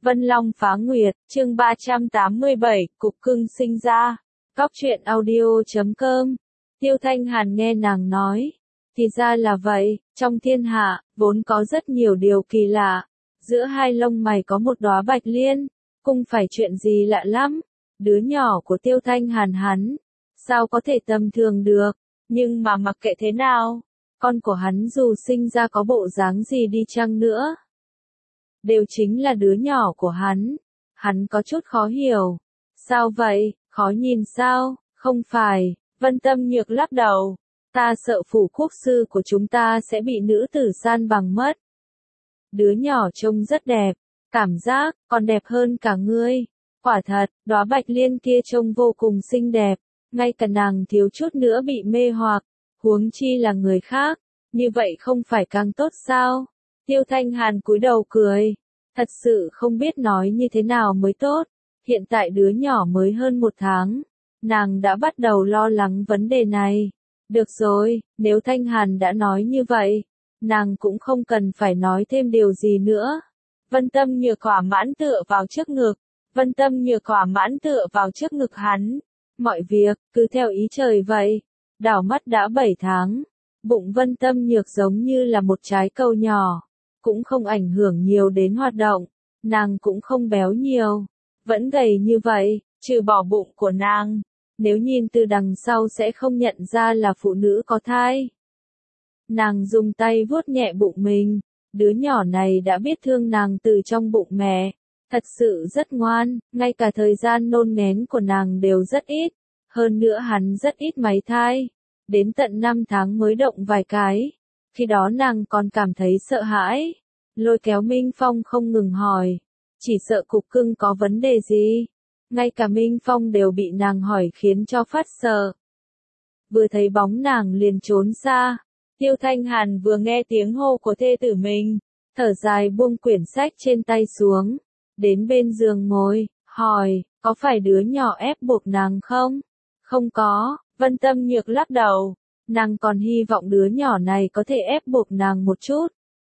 Vân Long phá nguyệt, chương 387, cục cưng sinh ra. Cóc truyện audio.com. Tiêu Thanh Hàn nghe nàng nói. Thì ra là vậy, trong thiên hạ, vốn có rất nhiều điều kỳ lạ. Giữa hai lông mày có một đóa bạch liên, cũng phải chuyện gì lạ lắm. Đứa nhỏ của Tiêu Thanh Hàn hắn, sao có thể tầm thường được, nhưng mà mặc kệ thế nào, con của hắn dù sinh ra có bộ dáng gì đi chăng nữa, đều chính là đứa nhỏ của hắn. Hắn có chút khó hiểu. Sao vậy, khó nhìn sao? Không phải, Vân Tâm Nhược lắc đầu. Ta sợ phủ quốc sư của chúng ta sẽ bị nữ tử san bằng mất. Đứa nhỏ trông rất đẹp, cảm giác còn đẹp hơn cả ngươi. Quả thật, đóa bạch liên kia trông vô cùng xinh đẹp, ngay cả nàng thiếu chút nữa bị mê hoặc, huống chi là người khác, như vậy không phải càng tốt sao? Tiêu Thanh Hàn cúi đầu cười, thật sự không biết nói như thế nào mới tốt. Hiện tại đứa nhỏ mới hơn 1 tháng, nàng đã bắt đầu lo lắng vấn đề này. Được rồi, nếu Thanh Hàn đã nói như vậy, nàng cũng không cần phải nói thêm điều gì nữa. Vân Tâm Nhược thỏa mãn tựa vào trước ngực, Vân Tâm Nhược thỏa mãn tựa vào trước ngực hắn. Mọi việc, cứ theo ý trời vậy. Đảo mắt đã 7 tháng, bụng Vân Tâm Nhược giống như là một trái cầu nhỏ, cũng không ảnh hưởng nhiều đến hoạt động, nàng cũng không béo nhiều, vẫn gầy như vậy, trừ bỏ bụng của nàng, nếu nhìn từ đằng sau sẽ không nhận ra là phụ nữ có thai. Nàng dùng tay vuốt nhẹ bụng mình, đứa nhỏ này đã biết thương nàng từ trong bụng mẹ, thật sự rất ngoan, ngay cả thời gian nôn nghén của nàng đều rất ít, hơn nữa hắn rất ít máy thai, đến tận 5 tháng mới động vài cái. Khi đó nàng còn cảm thấy sợ hãi, lôi kéo Minh Phong không ngừng hỏi, chỉ sợ cục cưng có vấn đề gì. Ngay cả Minh Phong đều bị nàng hỏi khiến cho phát sợ. Vừa thấy bóng nàng liền trốn xa. Tiêu Thanh Hàn vừa nghe tiếng hô của thê tử mình, thở dài buông quyển sách trên tay xuống, đến bên giường ngồi, hỏi, có phải đứa nhỏ ép buộc nàng không? Không có, Vân Tâm Nhược lắc đầu, nàng còn hy vọng đứa nhỏ này có thể ép buộc nàng một chút.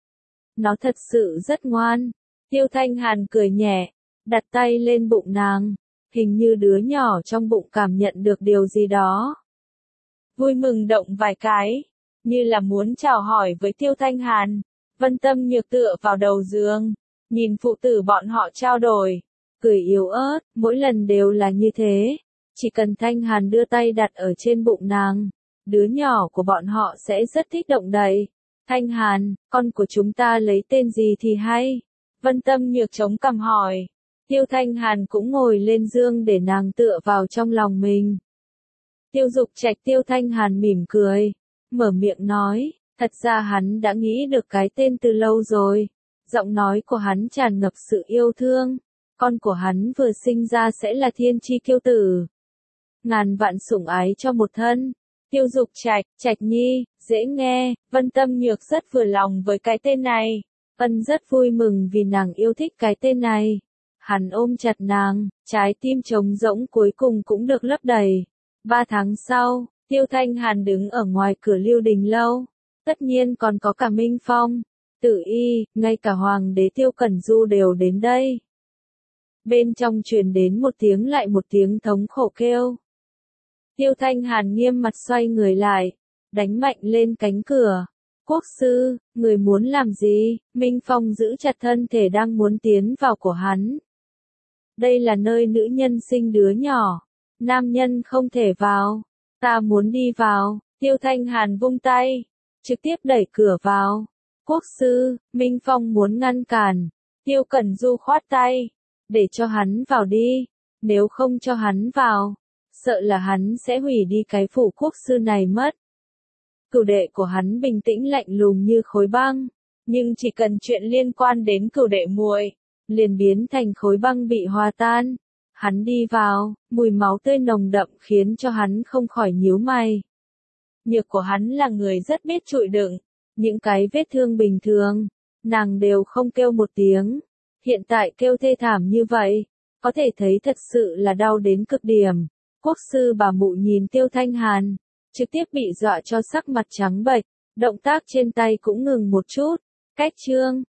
Nó thật sự rất ngoan. Tiêu Thanh Hàn cười nhẹ, đặt tay lên bụng nàng, hình như đứa nhỏ trong bụng cảm nhận được điều gì đó. Vui mừng động vài cái, như là muốn chào hỏi với Tiêu Thanh Hàn. Vân Tâm Nhược tựa vào đầu giường, nhìn phụ tử bọn họ trao đổi, cười yếu ớt, mỗi lần đều là như thế. Chỉ cần Thanh Hàn đưa tay đặt ở trên bụng nàng, đứa nhỏ của bọn họ sẽ rất thích động đậy. Thanh Hàn, con của chúng ta lấy tên gì thì hay? Vân Tâm Nhược chống cằm hỏi. Tiêu Thanh Hàn cũng ngồi lên giường để nàng tựa vào trong lòng mình. Tiêu Dục Trạch. Tiêu Thanh Hàn mỉm cười, mở miệng nói, thật ra hắn đã nghĩ được cái tên từ lâu rồi. Giọng nói của hắn tràn ngập sự yêu thương. Con của hắn vừa sinh ra sẽ là thiên chi kiêu tử, ngàn vạn sủng ái cho một thân. Tiêu Dục Trạch, Trạch Nhi, dễ nghe. Vân Tâm Nhược rất vừa lòng với cái tên này. Ân rất vui mừng vì nàng yêu thích cái tên này. Hắn ôm chặt nàng, trái tim trống rỗng cuối cùng cũng được lấp đầy. 3 tháng sau, Tiêu Thanh Hàn đứng ở ngoài cửa Lưu Đình Lâu. Tất nhiên còn có cả Minh Phong, Tử Y, ngay cả Hoàng đế Tiêu Cẩn Du đều đến đây. Bên trong truyền đến một tiếng lại một tiếng thống khổ kêu. Tiêu Thanh Hàn nghiêm mặt xoay người lại, đánh mạnh lên cánh cửa. Quốc sư, người muốn làm gì? Minh Phong giữ chặt thân thể đang muốn tiến vào của hắn. Đây là nơi nữ nhân sinh đứa nhỏ, nam nhân không thể vào. Ta muốn đi vào. Tiêu Thanh Hàn vung tay, trực tiếp đẩy cửa vào. Quốc sư, Minh Phong muốn ngăn cản. Tiêu Cẩn Du khoát tay, để cho hắn vào đi, nếu không cho hắn vào, sợ là hắn sẽ hủy đi cái phủ quốc sư này mất. Cửu đệ của hắn bình tĩnh lạnh lùng như khối băng, nhưng chỉ cần chuyện liên quan đến cửu đệ muội, liền biến thành khối băng bị hòa tan. Hắn đi vào, mùi máu tươi nồng đậm khiến cho hắn không khỏi nhíu mày. Nhược của hắn là người rất biết chịu đựng, những cái vết thương bình thường, nàng đều không kêu một tiếng. Hiện tại kêu thê thảm như vậy, có thể thấy thật sự là đau đến cực điểm. Quốc sư bà mụ nhìn Tiêu Thanh Hàn, trực tiếp bị dọa cho sắc mặt trắng bệch, động tác trên tay cũng ngừng một chút. Cách chương